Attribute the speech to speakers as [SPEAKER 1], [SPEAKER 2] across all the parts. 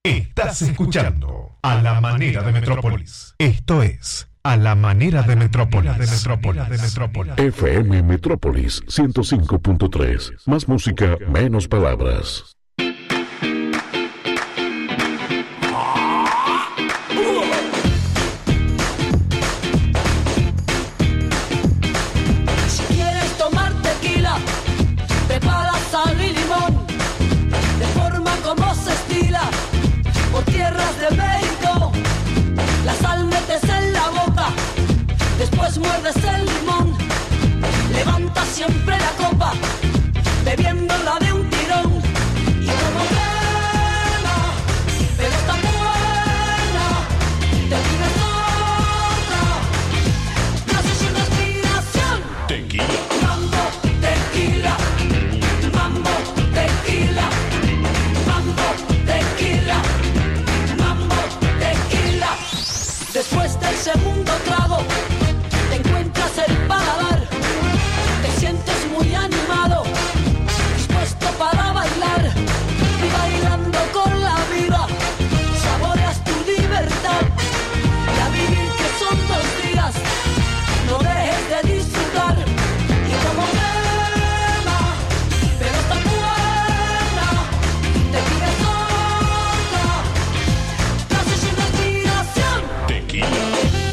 [SPEAKER 1] Estás escuchando A la Manera de Metrópolis. Esto es A la Manera de Metrópolis.
[SPEAKER 2] FM Metrópolis 105.3. Más música, menos palabras.
[SPEAKER 3] Si quieres tomar tequila, prepara sal y limón, de forma como se estila por tierras de México. La sal metes en la boca, después muerdes el limón, levanta siempre la copa, bebiéndola de un tirón. Y como quema, pero está buena, te tienes otra, casi sin respiración.
[SPEAKER 1] Tequila.
[SPEAKER 3] Mambo, tequila, mambo, tequila, mambo, tequila, mambo, tequila. Después del segundo trago, te encuentras el paladar, te sientes muy animado, dispuesto para bailar, y bailando con la vida, saboreas tu libertad, y a vivir que son 2 días, no dejes de disfrutar, y como quema, pero está buena, te pides otra, casi sin respiración.
[SPEAKER 1] Tequila.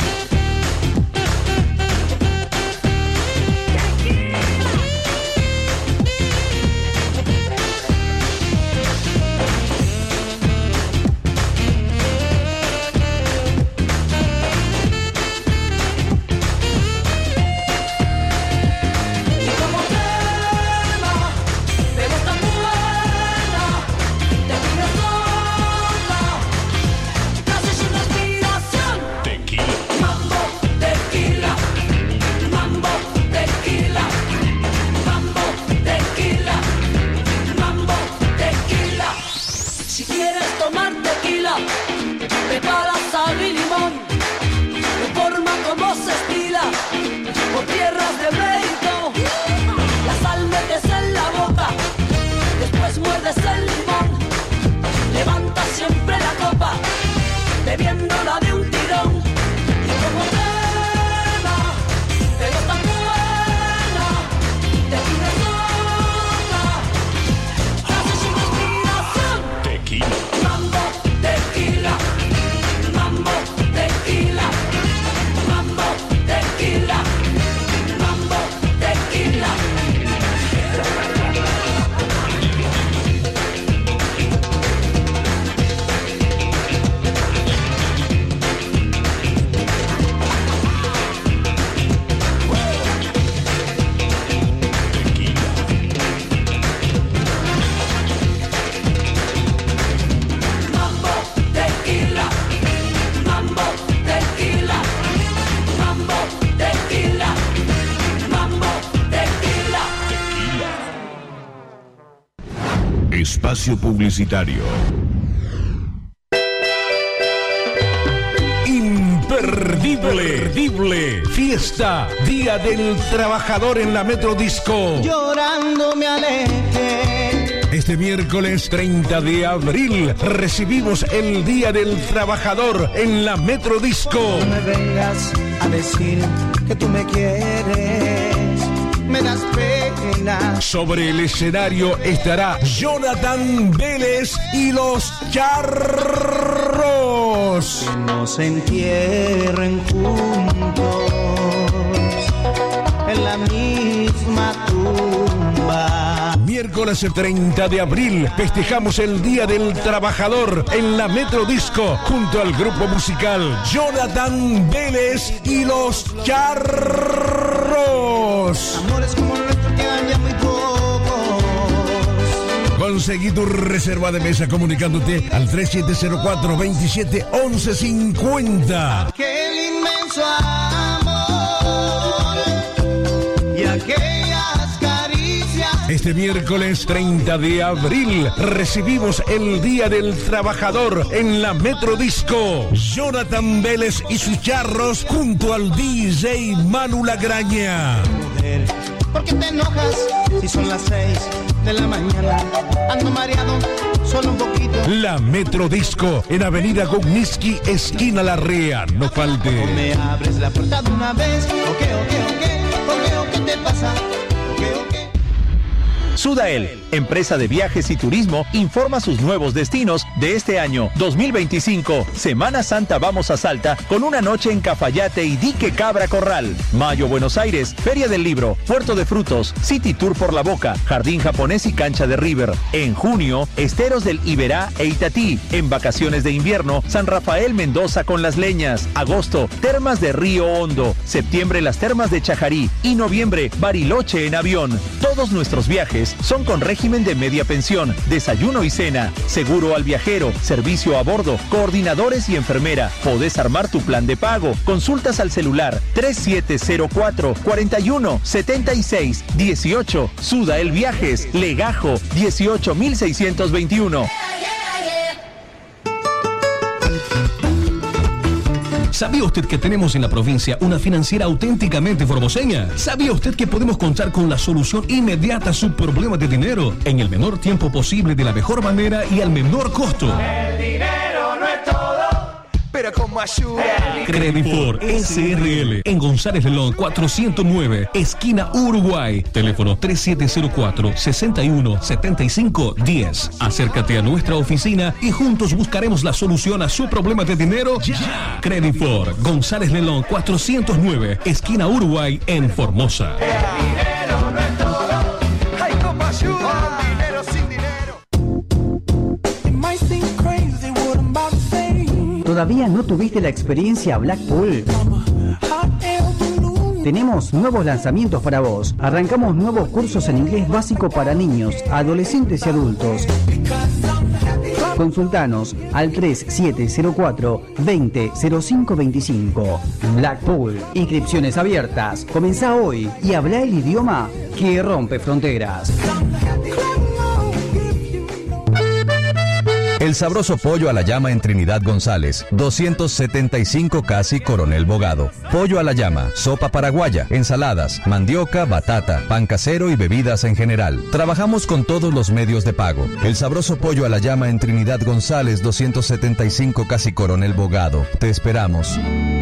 [SPEAKER 3] Y como quema, pero está buena, te pides otra, casi sin respiración.
[SPEAKER 1] Tequila.
[SPEAKER 3] Mambo, tequila, mambo, tequila, mambo, tequila, mambo, tequila. Si quieres tomar tequila, prepara sal y limón, de forma como se estila por tierras de México. La sal metes en la boca, después muerdes el limón, levanta siempre la copa, bebiéndola de un tirón. Y como quema, pero está buena, te pides otra, casi sin respiración.
[SPEAKER 1] Tequila.
[SPEAKER 3] Mambo, tequila, mambo, tequila, mambo, tequila, mambo, tequila. Mambo, tequila, mambo, tequila, mambo, tequila, mambo, tequila.
[SPEAKER 1] Espacio publicitario. Imperdible. Fiesta, Día del Trabajador en la Metro Disco.
[SPEAKER 4] Llorando me alejé.
[SPEAKER 1] Este miércoles 30 de abril recibimos el Día del Trabajador en la Metro Disco.
[SPEAKER 4] No me vengas a decir que tú me quieres, me das pena.
[SPEAKER 1] Sobre el escenario estará Jonathan Vélez y los Charros.
[SPEAKER 4] Que nos entierren juntos en la misma tumba.
[SPEAKER 1] Miércoles 30 de abril festejamos el Día del Trabajador en la Metro Disco junto al grupo musical Jonathan Vélez y los Charros.
[SPEAKER 4] Amores como el nuestro quedan ya muy pocos.
[SPEAKER 1] Conseguí tu reserva de mesa comunicándote al 3704-271150.
[SPEAKER 4] Aquel inmenso amor y aquellas caricias.
[SPEAKER 1] Este miércoles 30 de abril recibimos el Día del Trabajador en la Metro Disco. Jonathan Vélez y sus Charros junto al DJ Manu Lagraña.
[SPEAKER 4] Mujer, ¿por qué te enojas si son las 6 de la mañana? Ando mareado, solo un poquito.
[SPEAKER 1] La Metrodisco en Avenida Gugniski, esquina Larrea. No falte.
[SPEAKER 4] O me abres la puerta de una vez. ¿O qué te pasa?
[SPEAKER 5] Sudael, empresa de viajes y turismo, informa sus nuevos destinos de este año 2025. Semana Santa vamos a Salta con una noche en Cafayate y Dique Cabra Corral. Mayo Buenos Aires, Feria del Libro, Puerto de Frutos, City Tour por la Boca, Jardín Japonés y Cancha de River. En junio, Esteros del Iberá e Itatí. En vacaciones de invierno, San Rafael Mendoza con Las Leñas. Agosto, Termas de Río Hondo. Septiembre, las Termas de Chajarí. Y noviembre, Bariloche en avión. Todos nuestros viajes son con régimen de media pensión, desayuno y cena, seguro al viajero, servicio a bordo, coordinadores y enfermera. Podés armar tu plan de pago. Consultas al celular 3704 41 76 18. Sudael Viajes, Legajo 18621.
[SPEAKER 1] ¿Sabía usted que tenemos en la provincia una financiera auténticamente formoseña? ¿Sabía usted que podemos contar con la solución inmediata a su problema de dinero en el menor tiempo posible, de la mejor manera y al menor costo?
[SPEAKER 6] El dinero no es todo, pero como ayuda.
[SPEAKER 1] Credifor SRL en González Lelón 409, esquina Uruguay. Teléfono 3704-617510. Acércate a nuestra oficina y juntos buscaremos la solución a su problema de dinero ya. Credifor González Lelón 409, esquina Uruguay en Formosa.
[SPEAKER 6] El dinero no es todo, hay como ayuda. Dinero sin dinero.
[SPEAKER 7] ¿Todavía no tuviste la experiencia Blackpool? Tenemos nuevos lanzamientos para vos. Arrancamos nuevos cursos en inglés básico para niños, adolescentes y adultos. Consultanos al 3704-200525. Blackpool, inscripciones abiertas. Comenzá hoy y habla el idioma que rompe fronteras.
[SPEAKER 8] El sabroso pollo a la llama en Trinidad González, 275 casi Coronel Bogado. Pollo a la llama, sopa paraguaya, ensaladas, mandioca, batata, pan casero y bebidas en general. Trabajamos con todos los medios de pago. El sabroso pollo a la llama en Trinidad González, 275 casi Coronel Bogado. Te esperamos.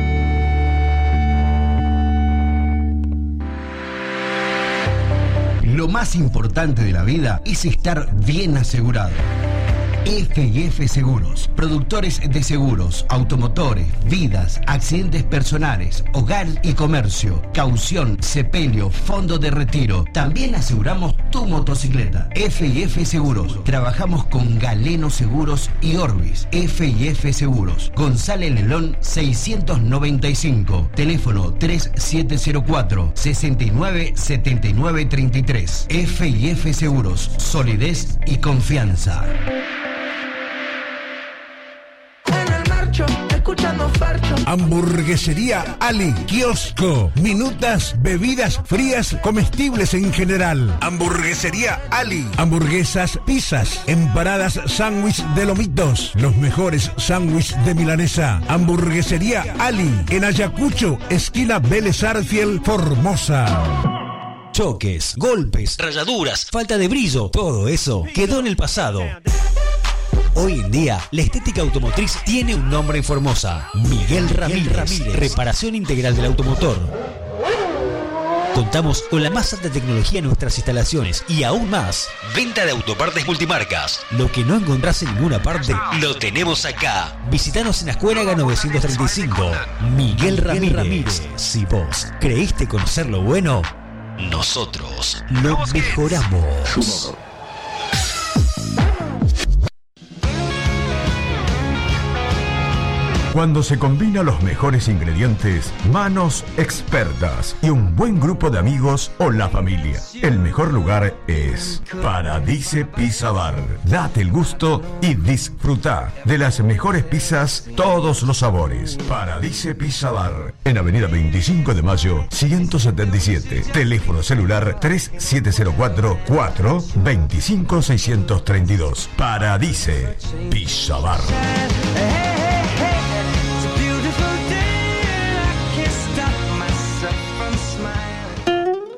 [SPEAKER 9] Lo más importante de la vida es estar bien asegurado. F&F Seguros, productores de seguros, automotores, vidas, accidentes personales, hogar y comercio, caución, sepelio, fondo de retiro. También aseguramos tu motocicleta. F&F Seguros, trabajamos con Galeno Seguros y Orbis. F&F Seguros, González Lelón 695, teléfono 3704-697933. F&F Seguros, solidez y confianza.
[SPEAKER 6] Escuchando Fercho.
[SPEAKER 1] Hamburguesería Ali, kiosco, minutas, bebidas frías, comestibles en general. Hamburguesería Ali, hamburguesas, pizzas, empanadas, sándwich de lomitos, los mejores sándwiches de milanesa. Hamburguesería Ali, en Ayacucho, esquina Vélez Arfiel, Formosa.
[SPEAKER 10] Choques, golpes, rayaduras, falta de brillo, todo eso quedó en el pasado. Hoy en día, la estética automotriz tiene un nombre en Formosa: Miguel Ramírez. Reparación integral del automotor. Contamos con la más alta tecnología en nuestras instalaciones y aún más, venta de autopartes multimarcas. Lo que no encontrás en ninguna parte, lo tenemos acá. Visítanos en Ascuénaga 935. Miguel Ramírez. Si vos creíste conocer lo bueno, nosotros lo mejoramos.
[SPEAKER 11] Cuando se combinan los mejores ingredientes, manos expertas y un buen grupo de amigos o la familia, el mejor lugar es Paradise Pizza Bar. Date el gusto y disfruta de las mejores pizzas, todos los sabores. Paradise Pizza Bar, en Avenida 25 de Mayo, 177. Teléfono celular 3704-425-632. Paradise Pizza Bar.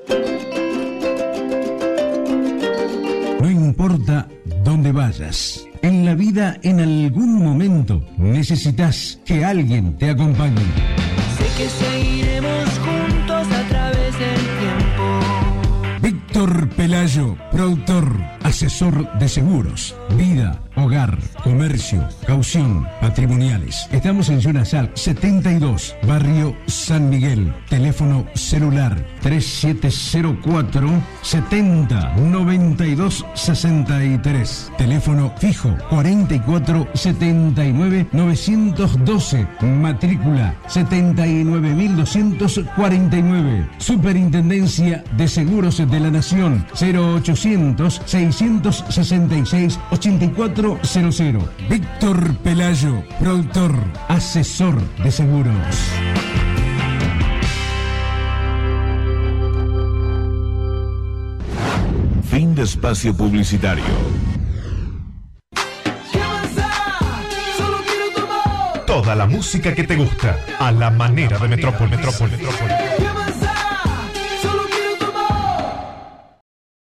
[SPEAKER 1] No importa dónde vayas, En la vida, en algún momento, necesitas que alguien te acompañe.
[SPEAKER 12] Sé que seguiremos juntos a través del tiempo.
[SPEAKER 1] Víctor Pelayo, productor, asesor de seguros, vida, hogar, comercio, caución, patrimoniales. Estamos en Zona Sal 72, barrio San Miguel. Teléfono celular 3704 70 92 63. Teléfono fijo 44 79 912. Matrícula 79.249. Superintendencia de Seguros de la Nación 0800 666 8400. Víctor Pelayo, productor, asesor de seguros.
[SPEAKER 2] Fin de espacio publicitario.
[SPEAKER 11] Toda la música que te gusta, a la manera de Metrópoli.